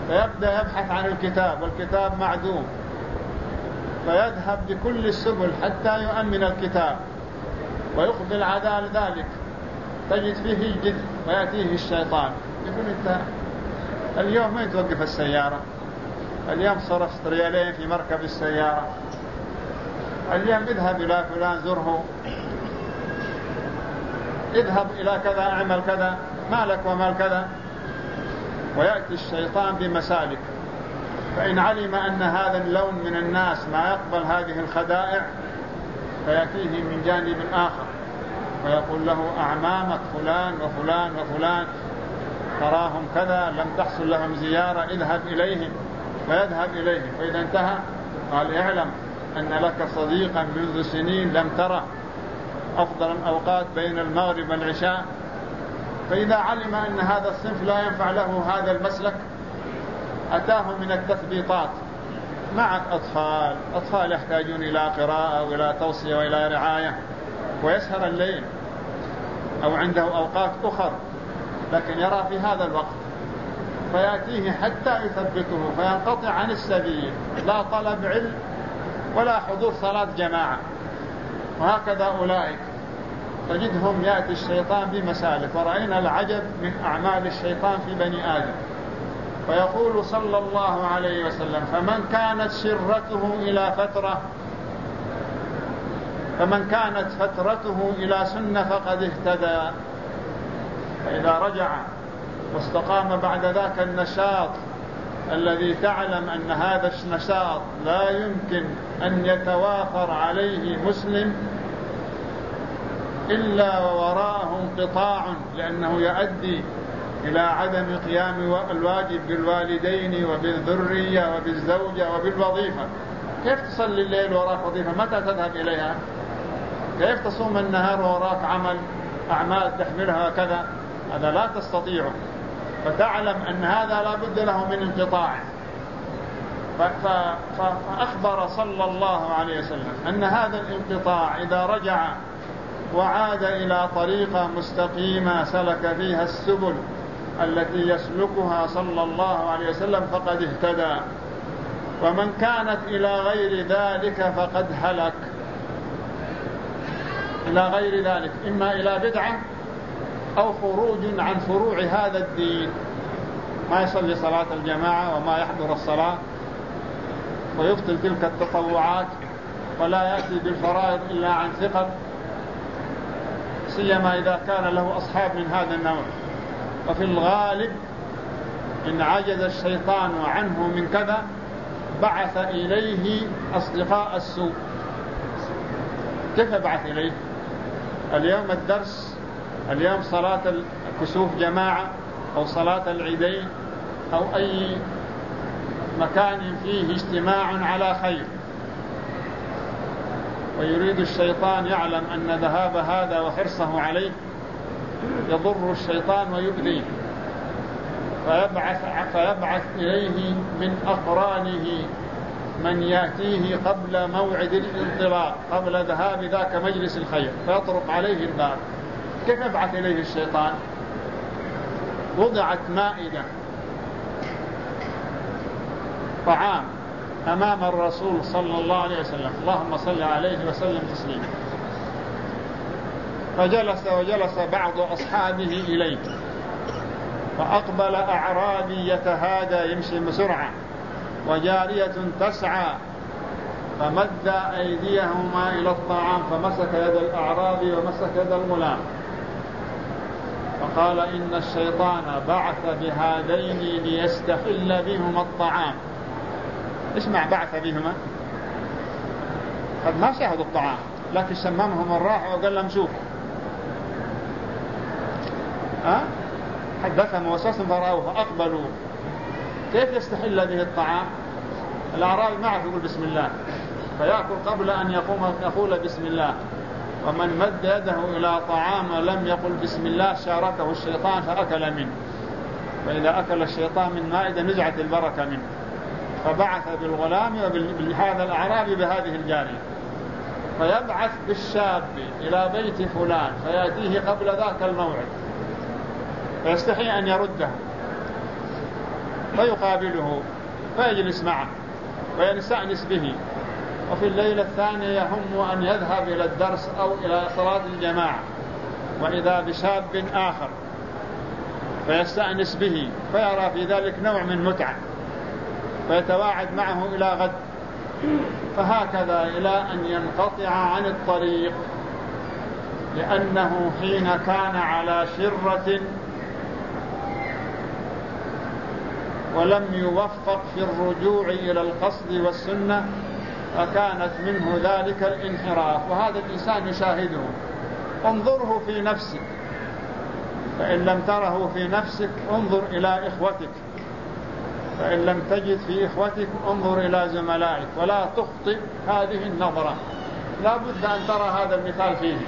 فيبدأ يبحث عن الكتاب والكتاب معدوم، فيذهب بكل السبل حتى يؤمن الكتاب ويقبل على ذلك، تجد فيه جد، ويأتيه الشيطان يقول أنت اليوم وين توقف السيارة؟ اليوم صرفت ريالين في مركب السيارة، اليوم اذهب إلى فلان زره، اذهب إلى كذا، اعمل كذا، مالك ومال كذا. ويأتي الشيطان بمسالك، فإن علم أن هذا اللون من الناس ما يقبل هذه الخدائع فيأتيه من جانب آخر ويقول له أعمامك فلان وفلان وفلان تراهم كذا، لم تحصل لهم زيارة، اذهب إليهم، ويذهب إليهم. وإذا انتهى قال اعلم أن لك صديقا منذ سنين لم تره، أفضل الأوقات بين المغرب والعشاء. فإذا علم أن هذا الصنف لا ينفع له هذا المسلك أتاه من التثبيطات. معك أطفال يحتاجون إلى قراءة وإلى توصية وإلى رعاية، ويسهر الليل أو عنده أوقات أخرى لكن يرى في هذا الوقت، فيأتيه حتى يثبته فينقطع عن السبيل، لا طلب علم ولا حضور صلاة جماعة. وهكذا أولئك تجدهم يأتي الشيطان بمسالك. ورأينا العجب من أعمال الشيطان في بني آدم. فيقول صلى الله عليه وسلم فمن كانت فترته إلى سنة فقد اهتدى. فإذا رجع واستقام بعد ذاك النشاط الذي تعلم أن هذا النشاط لا يمكن أن يتوافر عليه مسلم إلا ووراءه انقطاع، لأنه يؤدي إلى عدم قيام الواجب بالوالدين وبالذرية وبالزوجة وبالوظيفة. كيف تصلي الليل وراك وظيفة؟ متى تذهب إليها؟ كيف تصوم النهار وراك أعمال تحملها وكذا؟ هذا لا تستطيعه. فتعلم أن هذا لا بد له من انقطاع. فأخبر صلى الله عليه وسلم أن هذا الانقطاع إذا رجع وعاد إلى طريقة مستقيمة سلك فيها السبل التي يسلكها صلى الله عليه وسلم فقد اهتدى. ومن كانت إلى غير ذلك فقد هلك. إلى غير ذلك إما إلى بدعة أو خروج عن فروع هذا الدين، ما يصلي صلاة الجماعة وما يحضر الصلاة ويبطل تلك التطوعات ولا يأتي بالفرائض إلا عن ثقل، سيما إذا كان له أصحاب من هذا النوع. وفي الغالب إن عجز الشيطان عنه من كذا بعث إليه أصدقاء السوء. كيف بعث إليه؟ اليوم الدرس، اليوم صلاة الكسوف جماعة أو صلاة العيدين أو أي مكان فيه اجتماع على خير، ويريد الشيطان يعلم أن ذهاب هذا وحرصه عليه يضر الشيطان ويؤذيه، فيبعث إليه من أقرانه من يأتيه قبل موعد الانطلاق، قبل ذهاب ذاك مجلس الخير، فيطرق عليه الباب. كيف يبعث إليه الشيطان؟ وضعت مائدة طعام أمام الرسول صلى الله عليه وسلم، اللهم صل عليه وسلم تسليما، وجلس بعض أصحابه إليه، فأقبل أعرابي يتهادى يمشي بسرعة وجارية تسعى، فمد أيديهما إلى الطعام فمسك يد الأعرابي ومسك يد الغلام، فقال إن الشيطان بعث بهذين ليستحل بهما الطعام. اسمع، بعث بهما، قد ما شاهدوا الطعام لكن سممهم الراحة وقال لهم شوف، حدثهم وسوسهم فرأوه فأقبلوا. كيف يستحل به الطعام؟ الأعرابي ما عرف يقول بسم الله، فيأكل قبل أن يقول بسم الله. ومن مد يده إلى طعام ولم يقل بسم الله شاركه الشيطان فأكل منه، فإذا أكل الشيطان من مائدة نزعت البركة منه. فبعث بالغلام وبهذا الأعرابي بهذه الجارية، فيبعث بالشاب إلى بيت فلان فيأتيه قبل ذاك الموعد، فيستحي أن يرده، فيقابله فيجلس معه ويستأنس به. وفي الليلة الثانية يهم أن يذهب إلى الدرس أو إلى صلاة الجماعة، وإذا بشاب آخر فيستأنس به فيرى في ذلك نوع من متعة فيتواعد معه إلى غد، فهكذا إلى أن ينقطع عن الطريق، لأنه حين كان على شرة ولم يوفق في الرجوع إلى القصد والسنة فكانت منه ذلك الانحراف. وهذا الإنسان يشاهده. انظره في نفسك، فإن لم تره في نفسك انظر إلى إخوتك، فإن لم تجد في إخوتك انظر إلى زملائك، ولا تخطئ هذه النظرة. لا بد أن ترى هذا المثال فيه.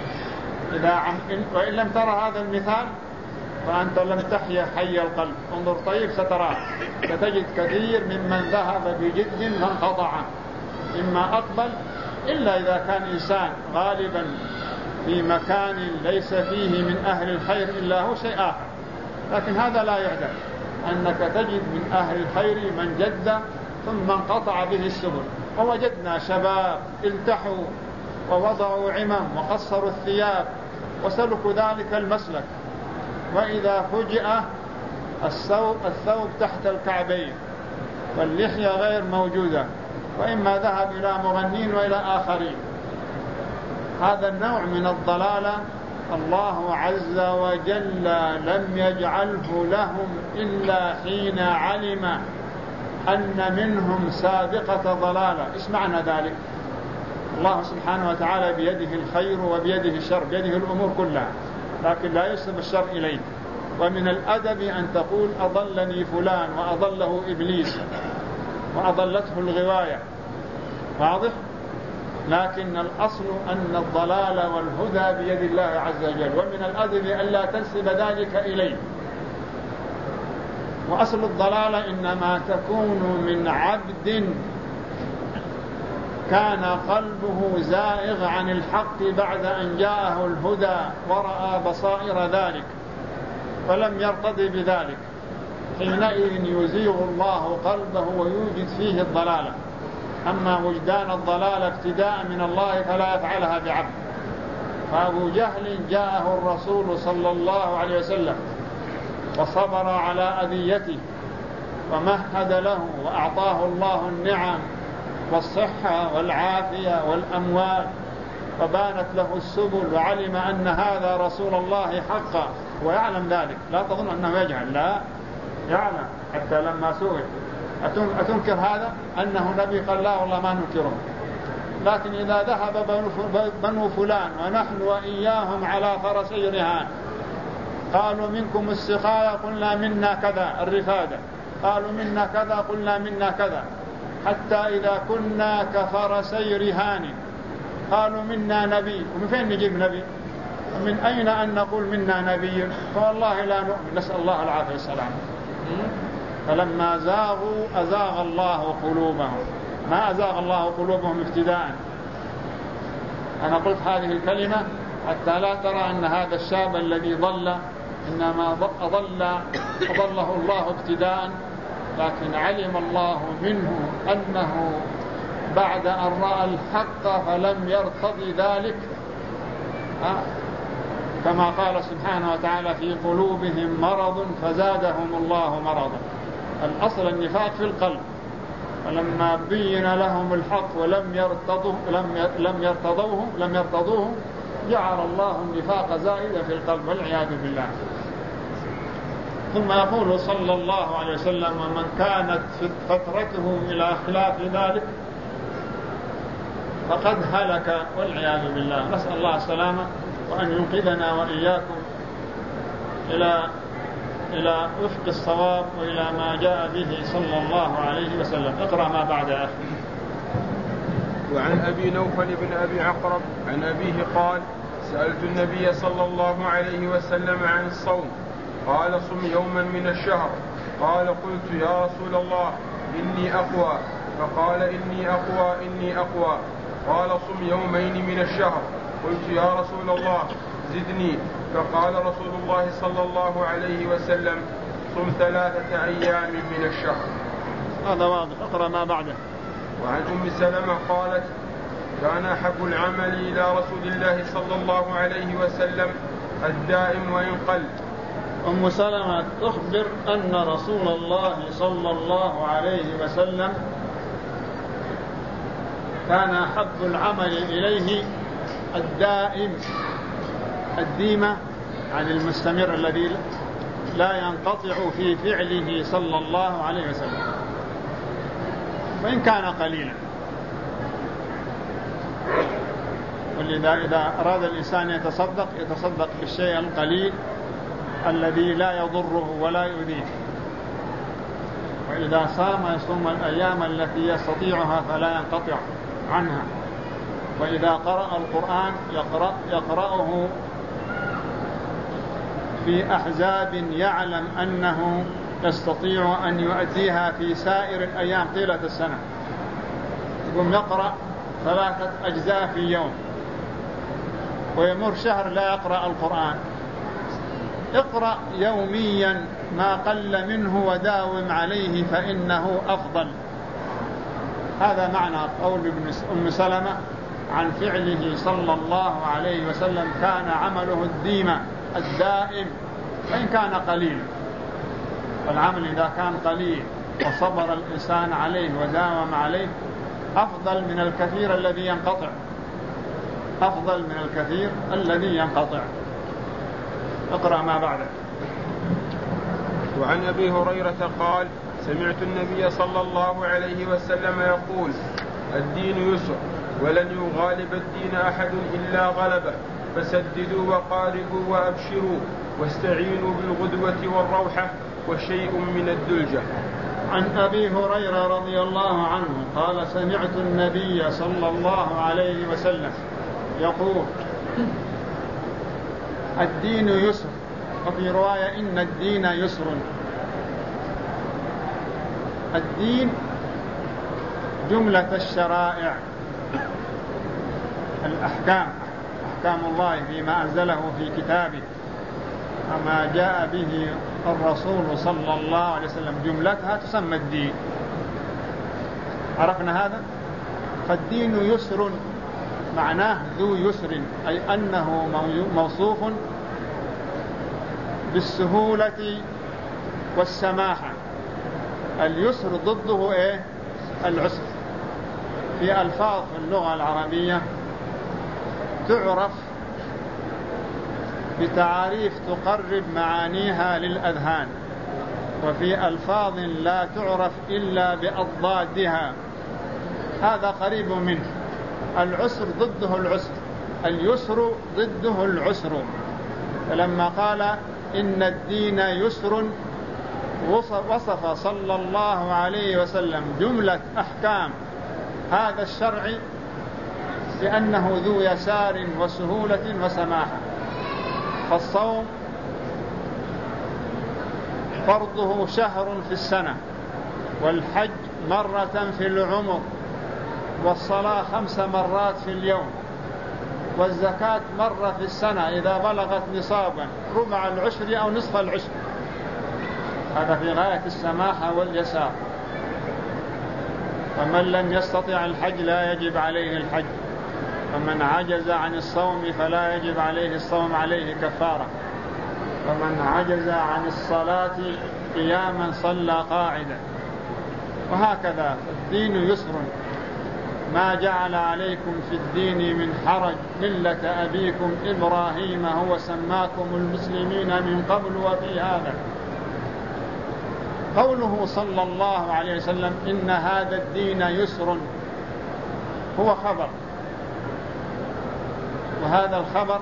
وإن لم ترى هذا المثال فأنت لم تحيا حي القلب. انظر طيب ستراه، ستجد كثير ممن ذهب بجد فانقطع، إما أقبل إلا إذا كان إنسان غالبا في مكان ليس فيه من أهل الخير إلا هو شيء آخر، لكن هذا لا يعدم أنك تجد من أهل الخير من جد ثم انقطع به السبل. ووجدنا شباب التحوا ووضعوا عمم وقصروا الثياب وسلكوا ذلك المسلك، وإذا فجأ الثوب تحت الكعبين واللحية غير موجودة، وإما ذهب إلى مغنين وإلى آخرين. هذا النوع من الضلالة الله عز وجل لم يجعله لهم إلا حين علم أن منهم سابقة ضلالة. إيش معنى ذلك؟ الله سبحانه وتعالى بيده الخير وبيده الشر، بيده الأمور كلها، لكن لا يسلب الشر إليه. ومن الأدب أن تقول أضلني فلان وأضله إبليس وأضلته الغواية، واضح؟ لكن الأصل أن الضلال والهدى بيد الله عز وجل، ومن الأدب ألا تنسب ذلك إليه. وأصل الضلالة إنما تكون من عبد كان قلبه زائغ عن الحق بعد أن جاءه الهدى ورأى بصائر ذلك فلم يرتضي بذلك، حينئذ يزيغ الله قلبه ويوجد فيه الضلالة. أما وجدان الضلالة ابتداء من الله فلا يفعلها بعبد. فأبو جهل جاءه الرسول صلى الله عليه وسلم وصبر على أذيته ومهد له وأعطاه الله النعم والصحة والعافية والأموال، فبانت له السبل وعلم أن هذا رسول الله حقا ويعلم ذلك. لا تظن أنه يجهل، لا يعلم. حتى لما سئل أتنكر هذا أنه نبي؟ قال لا والله ما ننكره، لكن إذا ذهب بنو فلان ونحن وإياهم على فرسي رهان قالوا منكم السقاية قلنا منا كذا، الرفادة قالوا منا كذا قلنا منا كذا، حتى إذا كنا كفرسي رهان قالوا منا نبي. ومن فين نجيب نبي؟ من أين أن نقول منا نبي؟ فوالله لا نؤمن، نسأل الله العافية والسلام. فلما زاغوا أزاغ الله قلوبهم، ما أزاغ الله قلوبهم ابتداء. أنا قلت هذه الكلمة حتى لا ترى أن هذا الشاب الذي ضل إنما أضله الله ابتداء، لكن علم الله منه أنه بعد أن رأى الحق فلم يرتضي ذلك، كما قال سبحانه وتعالى في قلوبهم مرض فزادهم الله مرضا. الأصل النفاق في القلب، ولما بين لهم الحق ولم يرتضوه جعل الله النفاق زائدا في القلب والعياذ بالله. ثم يقول صلى الله عليه وسلم: ومن كانت فترته إلى خلاف ذلك فقد هلك والعياذ بالله. نسأل الله السلامة وأن ينقذنا وإياكم إلى وفق الصواب وإلى ما جاء به صلى الله عليه وسلم. اقرأ ما بعد يا أخي. وعن أبي نوفل بن أبي عقرب عن أبيه قال: سألت النبي صلى الله عليه وسلم عن الصوم، قال: صم يوما من الشهر. قال: قلت: يا رسول الله إني أقوى. فقال: إني أقوى. قال: صم يومين من الشهر. قلت: يا رسول الله زدني. فقال رسول الله صلى الله عليه وسلم: صم 3 أيام من الشهر. هذا واضح. اقرأ ما بعده. وعن أم سلمة قالت كان أحب العمل إلى رسول الله صلى الله عليه وسلم الدائم وإن قل. أم سلمة تخبر أن رسول الله صلى الله عليه وسلم كان أحب العمل إليه الدائم، الديمة عن المستمر الذي لا ينقطع في فعله صلى الله عليه وسلم وإن كان قليلا. ولذا إذا أراد الإنسان يتصدق بالشيء القليل الذي لا يضره ولا يؤذيه. وإذا صام يصوم الأيام التي يستطيعها فلا ينقطع عنها. وإذا قرأ القرآن يقرأه في أحزاب يعلم أنه يستطيع أن يؤديها في سائر الأيام طيلة السنة. يقوم يقرأ 3 أجزاء في يوم ويمر شهر لا يقرأ القرآن. اقرأ يوميا ما قل منه وداوم عليه فإنه أفضل. هذا معنى قول أم سلمة عن فعله صلى الله عليه وسلم كان عمله الديمة الدائم وإن كان قليل. والعمل إذا كان قليل وصبر الإنسان عليه وداوم عليه أفضل من الكثير الذي ينقطع، أفضل من الكثير الذي ينقطع. اقرأ ما بعده. وعن أبي هريرة قال سمعت النبي صلى الله عليه وسلم يقول الدين يسر ولن يغالب الدين أحد إلا غلبه فسددوا وقاربوا وأبشروا واستعينوا بالغدوة والروحة وشيء من الدلجة. عن أبي هريرة رضي الله عنه قال سمعت النبي صلى الله عليه وسلم يقول الدين يسر، وفي رواية إن الدين يسر. الدين جملة الشرائع، الأحكام، أحكام الله فيما أنزله في كتابه وما جاء به الرسول صلى الله عليه وسلم جملتها تسمى الدين. عرفنا هذا؟ فالدين يسر معناه ذو يسر، أي أنه موصوف بالسهولة والسماحة. اليسر ضده إيه؟ العسر. في ألفاظ في اللغة العربية تعرف بتعاريف تقرب معانيها للأذهان، وفي ألفاظ لا تعرف إلا بأضدادها. هذا قريب منه. العسر ضده العسر، اليسر ضده العسر. فلما قال إن الدين يسر وصف صلى الله عليه وسلم جملة أحكام هذا الشرع بأنه ذو يسار وسهولة وسماحة. فالصوم فرضه شهر في السنة، والحج مرة في العمر، والصلاة 5 مرات في اليوم، والزكاة مرة في السنة إذا بلغت نصابا ربع العشر أو نصف العشر. هذا في غاية السماحة واليسار. ومن لم يستطع الحج لا يجب عليه الحج، ومن عجز عن الصوم فلا يجب عليه الصوم، عليه كفارة. ومن عجز عن الصلاة قياما صلى قاعدا. وهكذا الدين يسر، ما جعل عليكم في الدين من حرج، ملة أبيكم إبراهيم هو سماكم المسلمين من قبل وفي هذا. قوله صلى الله عليه وسلم إن هذا الدين يسر هو خبر، وهذا الخبر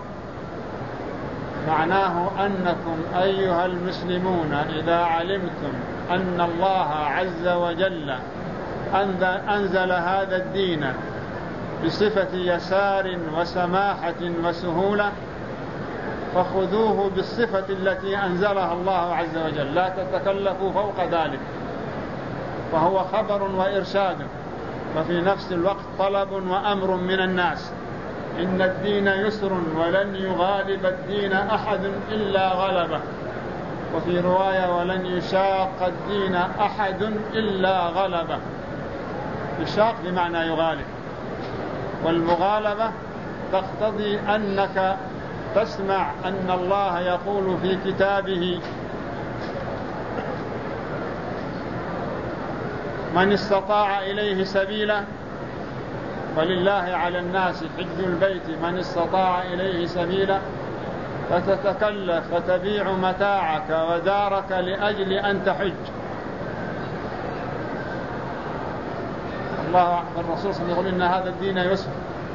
معناه أنكم أيها المسلمون إذا علمتم أن الله عز وجل أنزل هذا الدين بصفة يسار وسماحة وسهولة فخذوه بالصفة التي أنزلها الله عز وجل، لا تتكلفوا فوق ذلك. فهو خبر وإرشاد، وفي نفس الوقت طلب وأمر من الناس. إن الدين يسر ولن يغالب الدين أحد إلا غلبه. وفي رواية ولن يشاق الدين أحد إلا غلبه. يشاق بمعنى يغالب، والمغالبة تقتضي أنك تسمع أن الله يقول في كتابه من استطاع إليه سبيلا، ولله على الناس حج البيت من استطاع إليه سبيلا، فتتكلف فتبيع متاعك ودارك لأجل أن تحج. الرسول صلى الله عليه وسلم يقول إن هذا الدين يسر،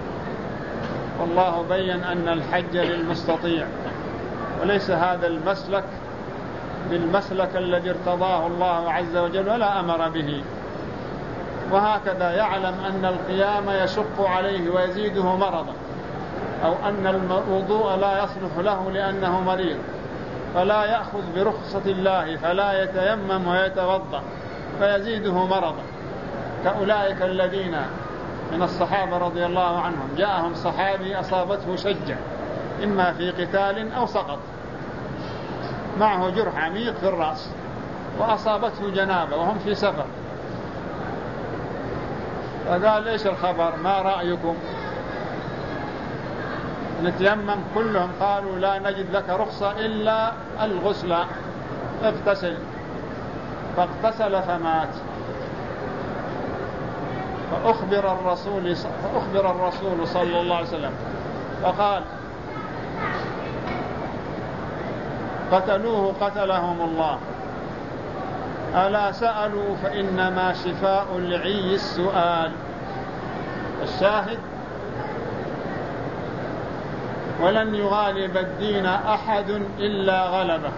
والله بين أن الحج للمستطيع، وليس هذا المسلك بالمسلك الذي ارتضاه الله عز وجل ولا أمر به. وهكذا يعلم أن القيام يشق عليه ويزيده مرضا، أو أن الوضوء لا يصلح له لأنه مريض، فلا يأخذ برخصة الله فلا يتيمم ويتوضأ فيزيده مرضا، كأولئك الذين من الصحابة رضي الله عنهم جاءهم صحابي أصابته شجة إما في قتال أو سقط، معه جرح عميق في الرأس وأصابته جنابة وهم في سفر، فقال إيش الخبر، ما رأيكم نتيمم؟ كلهم قالوا لا نجد لك رخصة إلا الغسل، اغتسل. فاغتسل فمات. فأخبر الرسول صلى الله عليه وسلم فقال قتلوه قتلهم الله، ألا سألوا فإنما شفاء العي السؤال. الشاهد ولن يغالب الدين أحد إلا غلبه.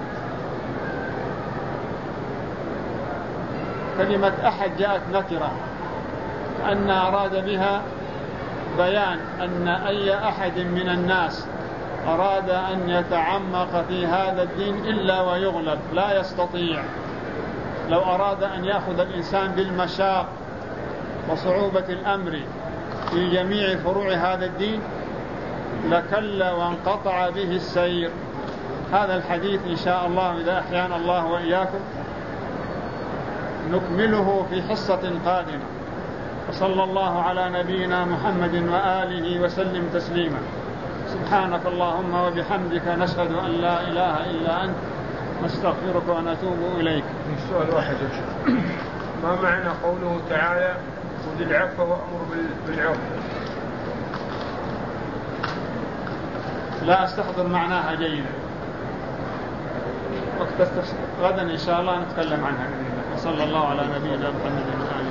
كلمة أحد جاءت نكرة أن أراد بها بيان أن أي أحد من الناس أراد أن يتعمق في هذا الدين إلا ويغلب، لا يستطيع. لو أراد أن يأخذ الإنسان بالمشاق وصعوبة الأمر في جميع فروع هذا الدين لكل وانقطع به السير. هذا الحديث إن شاء الله إذا أحيانا الله وإياكم نكمله في حصة قادمة. وصلى الله على نبينا محمد وآله وسلم تسليما. سبحانك اللهم وبحمدك نشهد أن لا إله إلا أنت نستغفرك ونتوب إليك. سؤال واحد يا شيخ، ما معنى قوله تعالى خذ العفو وأمر بالعرف؟ لا أستحضر معناها جيدا، غدا إن شاء الله نتكلم عنها. وصلى الله على نبينا محمد وآله.